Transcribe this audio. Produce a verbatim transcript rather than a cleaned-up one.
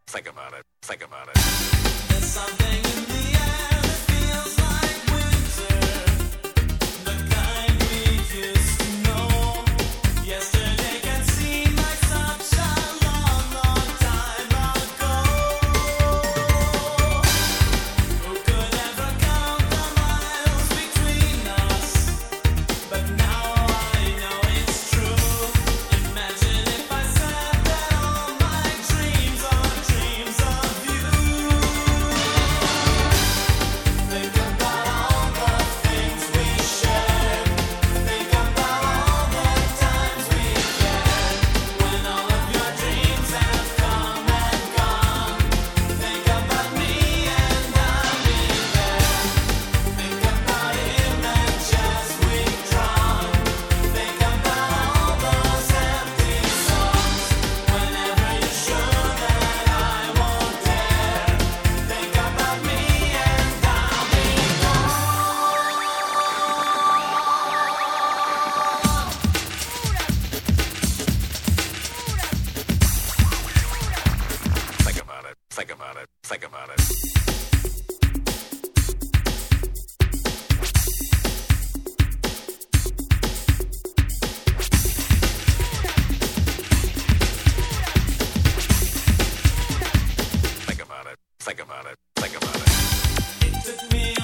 Think about it. Think about it. There's something in the air that feels like winter, the kind we used to know. Yesterday can seem like such a long, long time ago. Who could ever count the miles between us? But now I know it's true. Imagine if I said that all my dreams are dreams of you. Think about all the things we shared. Think about all the times we cared. When all of your dreams have come and gone. Think about me and I'll be there. Think about images we've drawn. Think about all those empty songs. Whenever you're sure that I won't dare. Think about me and I'll be Think about it. Think about it. Think about it. Think about it. Think about it. Think about it. It took me